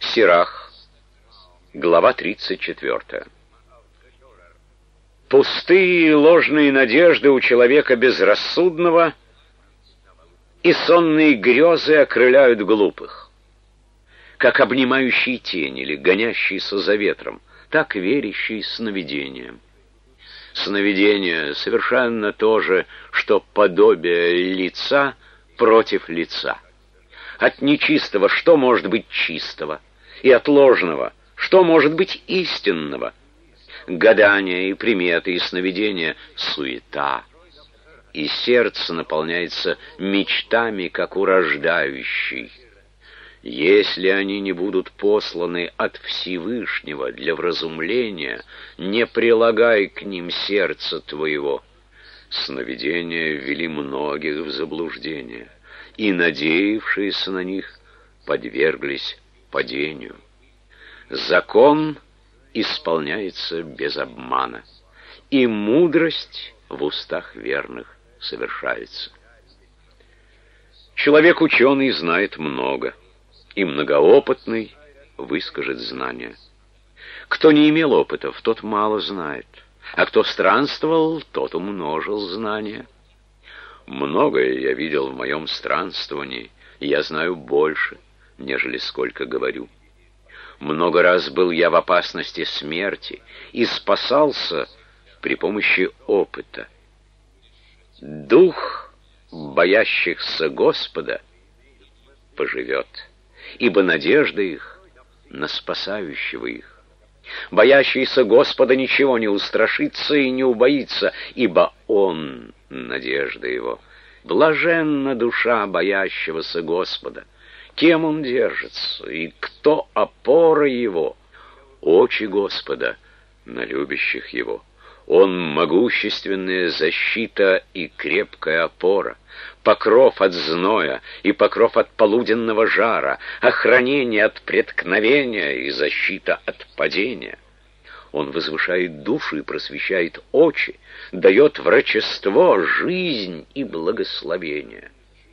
Сирах, глава 34. Пустые и ложные надежды у человека безрассудного и сонные грезы окрыляют глупых. Как обнимающие тень или гонящиеся за ветром, так верящие сновидениям. Сновидение совершенно то же, что подобие лица против лица. От нечистого что может быть чистого? И от ложного что может быть истинного? Гадания и приметы и сновидения — суета. И сердце наполняется мечтами, как у рождающей. Если они не будут посланы от Всевышнего для вразумления, не прилагай к ним сердца твоего. Сновидения ввели многих в заблуждение, и надеявшиеся на них подверглись падению. Закон исполняется без обмана, и мудрость в устах верных совершается. Человек ученый знает много, и многоопытный выскажет знания. Кто не имел опытов, тот мало знает, а кто странствовал, тот умножил знания. Многое я видел в моем странствовании, и я знаю больше, нежели сколько говорю. Много раз был я в опасности смерти и спасался при помощи опыта. Дух боящихся Господа поживет, ибо надежда их на спасающего их. Боящийся Господа ничего не устрашится и не убоится, ибо Он — надежда его. Блаженна душа боящегося Господа. Кем он держится, и кто опора его? Очи Господа на любящих его. Он могущественная защита и крепкая опора, покров от зноя и покров от полуденного жара, охранение от преткновения и защита от падения. Он возвышает душу и просвещает очи, дает врачество, жизнь и благословение.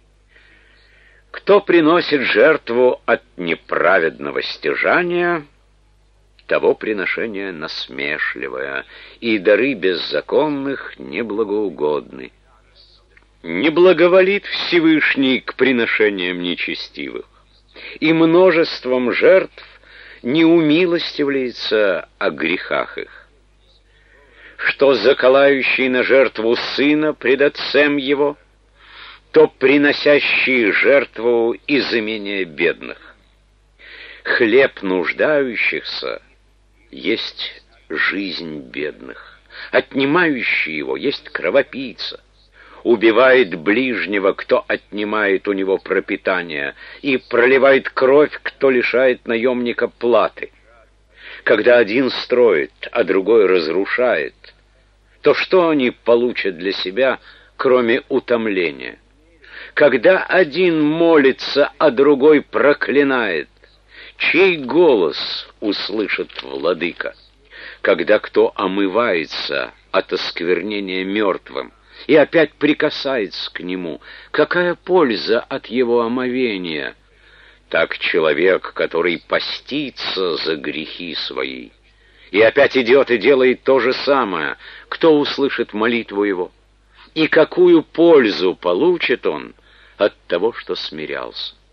Кто приносит жертву от неправедного стяжания, того приношение насмешливое, и дары беззаконных неблагоугодны. Не благоволит Всевышний к приношениям нечестивых, и множеством жертв не умилостивляется о грехах их. Что заколающий на жертву сына пред отцем его, то приносящие жертву из имения бедных. Хлеб нуждающихся есть жизнь бедных, отнимающий его есть кровопийца. Убивает ближнего, кто отнимает у него пропитание, и проливает кровь, кто лишает наемника платы. Когда один строит, а другой разрушает, то что они получат для себя, кроме утомления? Когда один молится, а другой проклинает, чей голос услышит владыка? Когда кто омывается от осквернения мертвым и опять прикасается к нему, какая польза от его омовения? Так человек, который постится за грехи свои, и опять идет и делает то же самое, кто услышит молитву его? И какую пользу получит он от того, что смирялся?